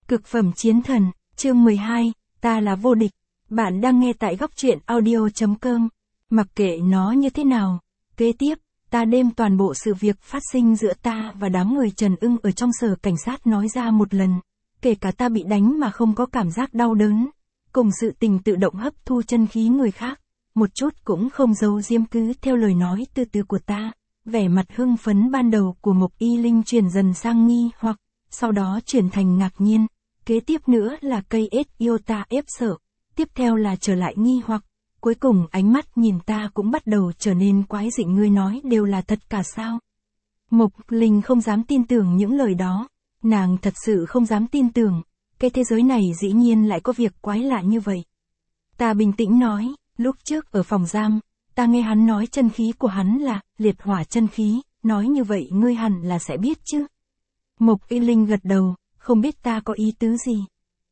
Cực phẩm chiến thần, chương 12, ta là vô địch. Bạn đang nghe tại góc truyện audio.com. Mặc kệ nó như thế nào, kế tiếp, ta đem toàn bộ sự việc phát sinh giữa ta và đám người Trần Ưng ở trong sở cảnh sát nói ra một lần. Kể cả ta bị đánh mà không có cảm giác đau đớn. Cùng sự tình tự động hấp thu chân khí người khác. Một chút cũng không giấu giếm cứ theo lời nói từ từ của ta. Vẻ mặt hưng phấn ban đầu của Mộc Y Linh chuyển dần sang nghi hoặc, sau đó chuyển thành ngạc nhiên. Kế tiếp nữa là cây ết yêu ta ép sợ. Tiếp theo là trở lại nghi hoặc. Cuối cùng ánh mắt nhìn ta cũng bắt đầu trở nên quái dị. Ngươi nói đều là thật cả sao? Mộc Linh không dám tin tưởng những lời đó. Nàng thật sự không dám tin tưởng. Cái thế giới này dĩ nhiên lại có việc quái lạ như vậy. Ta bình tĩnh nói, lúc trước ở phòng giam, ta nghe hắn nói chân khí của hắn là liệt hỏa chân khí. Nói như vậy ngươi hẳn là sẽ biết chứ. Mộc Y Linh gật đầu, không biết ta có ý tứ gì.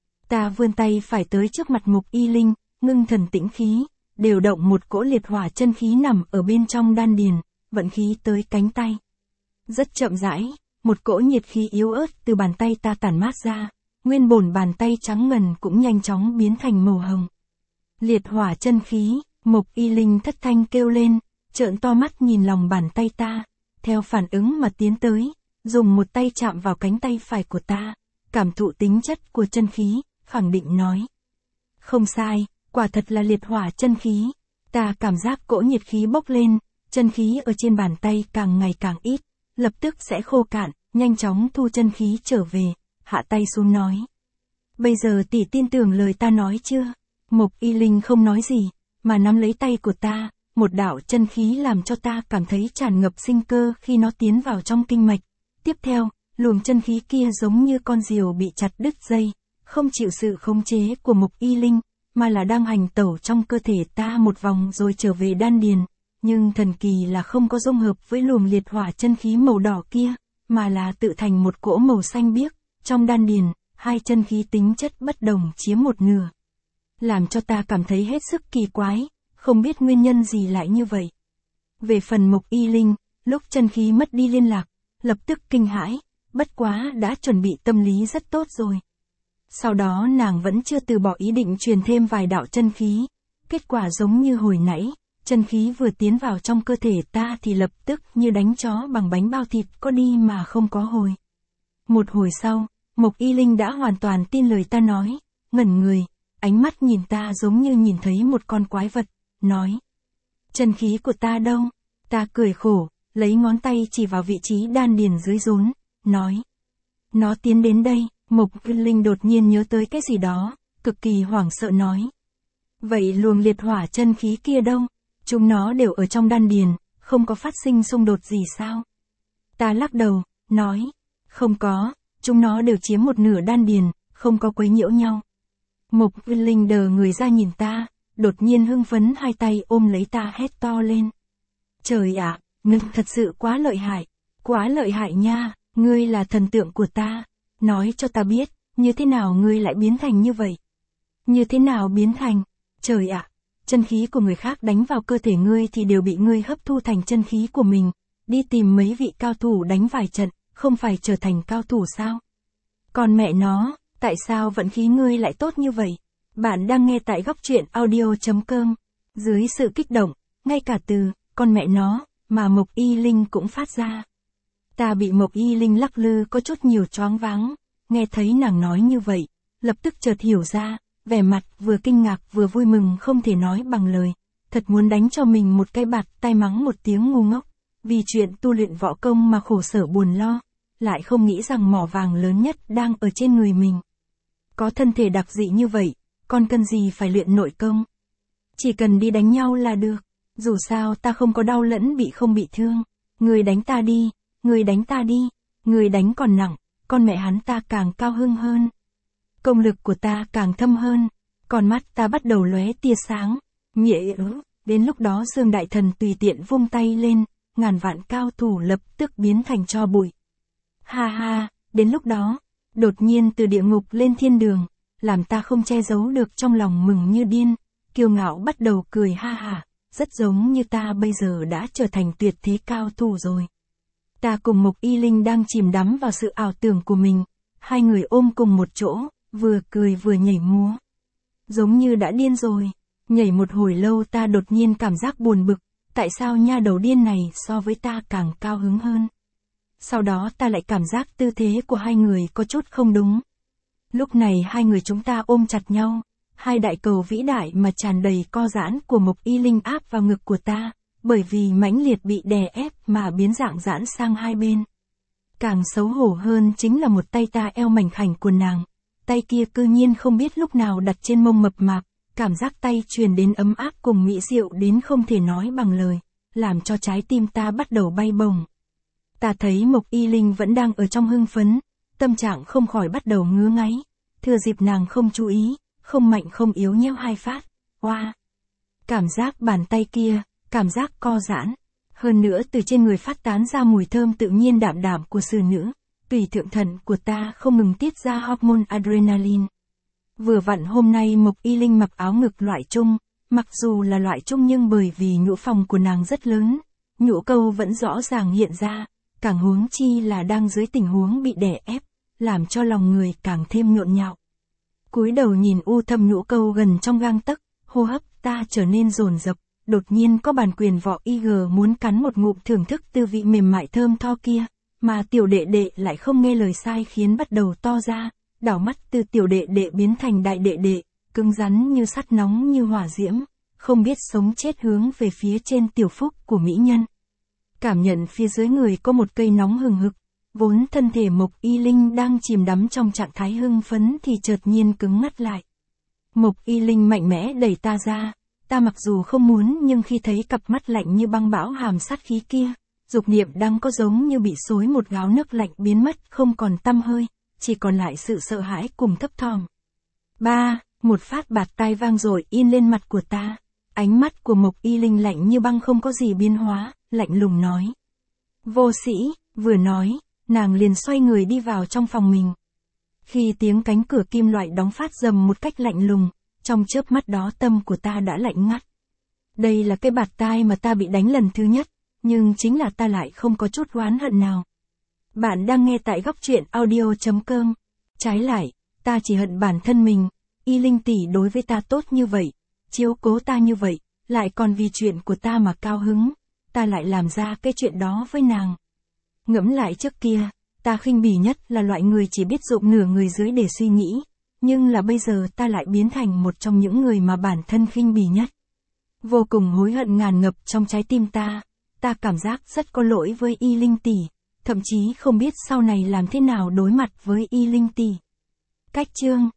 Ta vươn tay phải tới trước mặt Mộc Y Linh, ngưng thần tĩnh khí, điều động một cỗ liệt hỏa chân khí nằm ở bên trong đan điền, vận khí tới cánh tay. Rất chậm rãi, một cỗ nhiệt khí yếu ớt từ bàn tay ta tản mát ra, nguyên bổn bàn tay trắng ngần cũng nhanh chóng biến thành màu hồng. Liệt hỏa chân khí, Mộc Y Linh thất thanh kêu lên, trợn to mắt nhìn lòng bàn tay ta, theo phản ứng mà tiến tới, dùng một tay chạm vào cánh tay phải của ta, cảm thụ tính chất của chân khí, khẳng định nói. Không sai, quả thật là liệt hỏa chân khí. Ta cảm giác cỗ nhiệt khí bốc lên, chân khí ở trên bàn tay càng ngày càng ít, lập tức sẽ khô cạn, nhanh chóng thu chân khí trở về, hạ tay xuống nói. Bây giờ tỷ tin tưởng lời ta nói chưa? Mộc Y Linh không nói gì, mà nắm lấy tay của ta, một đạo chân khí làm cho ta cảm thấy tràn ngập sinh cơ khi nó tiến vào trong kinh mạch. Tiếp theo, luồng chân khí kia giống như con diều bị chặt đứt dây, không chịu sự khống chế của Mộc Y Linh, mà là đang hành tẩu trong cơ thể ta một vòng rồi trở về đan điền. Nhưng thần kỳ là không có dung hợp với luồng liệt hỏa chân khí màu đỏ kia, mà là tự thành một cỗ màu xanh biếc. Trong đan điền, hai chân khí tính chất bất đồng chiếm một nửa. Làm cho ta cảm thấy hết sức kỳ quái, không biết nguyên nhân gì lại như vậy. Về phần Mộc Y Linh, lúc chân khí mất đi liên lạc, lập tức kinh hãi, bất quá đã chuẩn bị tâm lý rất tốt rồi. Sau đó nàng vẫn chưa từ bỏ ý định truyền thêm vài đạo chân khí, kết quả giống như hồi nãy, chân khí vừa tiến vào trong cơ thể ta thì lập tức như đánh chó bằng bánh bao thịt, có đi mà không có hồi. Một hồi sau, Mộc Y Linh đã hoàn toàn tin lời ta nói, ngẩn người, ánh mắt nhìn ta giống như nhìn thấy một con quái vật, nói. Chân khí của ta đâu? Ta cười khổ, lấy ngón tay chỉ vào vị trí đan điền dưới rốn, nói. Nó tiến đến đây. Mộc Y Linh đột nhiên nhớ tới cái gì đó, cực kỳ hoảng sợ nói. Vậy luồng liệt hỏa chân khí kia đâu? Chúng nó đều ở trong đan điền, không có phát sinh xung đột gì sao? Ta lắc đầu, nói. Không có, chúng nó đều chiếm một nửa đan điền, không có quấy nhiễu nhau. Mộc Y Linh đờ người ra nhìn ta, đột nhiên hưng phấn hai tay ôm lấy ta hét to lên. Trời ạ, ngươi thật sự quá lợi hại nha, ngươi là thần tượng của ta. Nói cho ta biết, như thế nào ngươi lại biến thành như vậy? Như thế nào biến thành? Trời ạ, chân khí của người khác đánh vào cơ thể ngươi thì đều bị ngươi hấp thu thành chân khí của mình. Đi tìm mấy vị cao thủ đánh vài trận, không phải trở thành cao thủ sao? Còn mẹ nó, tại sao vận khí ngươi lại tốt như vậy? Bạn đang nghe tại góc truyện audio.com. Dưới sự kích động, ngay cả từ, con mẹ nó, mà Mộc Y Linh cũng phát ra. Ta bị Mộc Y Linh lắc lư có chút nhiều choáng váng, nghe thấy nàng nói như vậy, lập tức chợt hiểu ra, vẻ mặt vừa kinh ngạc vừa vui mừng không thể nói bằng lời, thật muốn đánh cho mình một cái bạt tai mắng một tiếng ngu ngốc, vì chuyện tu luyện võ công mà khổ sở buồn lo, lại không nghĩ rằng mỏ vàng lớn nhất đang ở trên người mình. Có thân thể đặc dị như vậy, còn cần gì phải luyện nội công? Chỉ cần đi đánh nhau là được, dù sao ta không có đau lẫn bị không bị thương, người đánh ta đi. Người đánh ta đi, người đánh còn nặng, con mẹ hắn ta càng cao hưng hơn. Công lực của ta càng thâm hơn, con mắt ta bắt đầu lóe tia sáng, đến lúc đó Dương Đại Thần tùy tiện vung tay lên, ngàn vạn cao thủ lập tức biến thành tro bụi. Ha ha, đến lúc đó, đột nhiên từ địa ngục lên thiên đường, làm ta không che giấu được trong lòng mừng như điên, kiêu ngạo bắt đầu cười ha hả, rất giống như ta bây giờ đã trở thành tuyệt thế cao thủ rồi. Ta cùng Mộc Y Linh đang chìm đắm vào sự ảo tưởng của mình, Hai người ôm cùng một chỗ, vừa cười vừa nhảy múa. Giống như đã điên rồi. Nhảy một hồi lâu ta đột nhiên cảm giác buồn bực, tại sao nha đầu điên này so với ta càng cao hứng hơn. Sau đó ta lại cảm giác tư thế của hai người có chút không đúng. Lúc này hai người chúng ta ôm chặt nhau, hai đại cầu vĩ đại mà tràn đầy co giãn của Mộc Y Linh áp vào ngực của ta, bởi vì mãnh liệt bị đè ép mà biến dạng giãn sang hai bên. Càng xấu hổ hơn chính là một tay ta eo mảnh khảnh của nàng, tay kia cư nhiên không biết lúc nào đặt trên mông mập mạp, cảm giác tay truyền đến ấm áp cùng mỹ diệu đến không thể nói bằng lời, làm cho trái tim ta bắt đầu bay bổng. Ta thấy Mộc Y Linh vẫn đang ở trong hưng phấn, tâm trạng không khỏi bắt đầu ngứa ngáy, thừa dịp nàng không chú ý, không mạnh không yếu nhéo hai phát, oa. Cảm giác bàn tay kia, cảm giác co giãn, hơn nữa từ trên người phát tán ra mùi thơm tự nhiên đạm đạm của xử nữ, tùy thượng thận của ta không ngừng tiết ra hormone adrenaline. Vừa vặn hôm nay Mộc Y Linh mặc áo ngực loại trung, mặc dù là loại trung nhưng bởi vì nhũ phòng của nàng rất lớn, nhũ câu vẫn rõ ràng hiện ra, càng huống chi là đang dưới tình huống bị đè ép, làm cho lòng người càng thêm nhộn nhạo. Cúi đầu nhìn u thâm nhũ câu gần trong gang tấc, hô hấp ta trở nên dồn dập, đột nhiên có bàn quyền võ IG muốn cắn một ngụm thưởng thức tư vị mềm mại thơm tho kia, mà tiểu đệ đệ lại không nghe lời sai khiến bắt đầu to ra, đảo mắt từ tiểu đệ đệ biến thành đại đệ đệ, cứng rắn như sắt nóng như hỏa diễm, không biết sống chết hướng về phía trên tiểu phúc của mỹ nhân. Cảm nhận phía dưới người có một cây nóng hừng hực, vốn thân thể Mộc Y Linh đang chìm đắm trong trạng thái hưng phấn thì chợt nhiên cứng ngắt lại. Mộc Y Linh mạnh mẽ đẩy ta ra, ta mặc dù không muốn nhưng khi thấy cặp mắt lạnh như băng bão hàm sát khí kia, dục niệm đang có giống như bị xối một gáo nước lạnh biến mất không còn tăm hơi, chỉ còn lại sự sợ hãi cùng thấp thỏm. Một phát bạt tai vang rồi in lên mặt của ta, ánh mắt của Mộc Y Linh lạnh như băng không có gì biến hóa, lạnh lùng nói. Vô sĩ, vừa nói, nàng liền xoay người đi vào trong phòng mình. Khi tiếng cánh cửa kim loại đóng phát rầm một cách lạnh lùng, trong chớp mắt đó tâm của ta đã lạnh ngắt. Đây là cái bạt tai mà ta bị đánh lần thứ nhất, nhưng chính là ta lại không có chút oán hận nào. Bạn đang nghe tại góc truyện audio.com. Trái lại, ta chỉ hận bản thân mình, Y Linh tỷ đối với ta tốt như vậy, chiếu cố ta như vậy, lại còn vì chuyện của ta mà cao hứng, ta lại làm ra cái chuyện đó với nàng. Ngẫm lại trước kia, ta khinh bỉ nhất là loại người chỉ biết dụng nửa người dưới để suy nghĩ, nhưng là bây giờ ta lại biến thành một trong những người mà bản thân khinh bỉ nhất. Vô cùng hối hận ngàn ngập trong trái tim ta cảm giác rất có lỗi với Y Linh tỷ, thậm chí không biết sau này làm thế nào đối mặt với Y Linh tỷ. Cách chương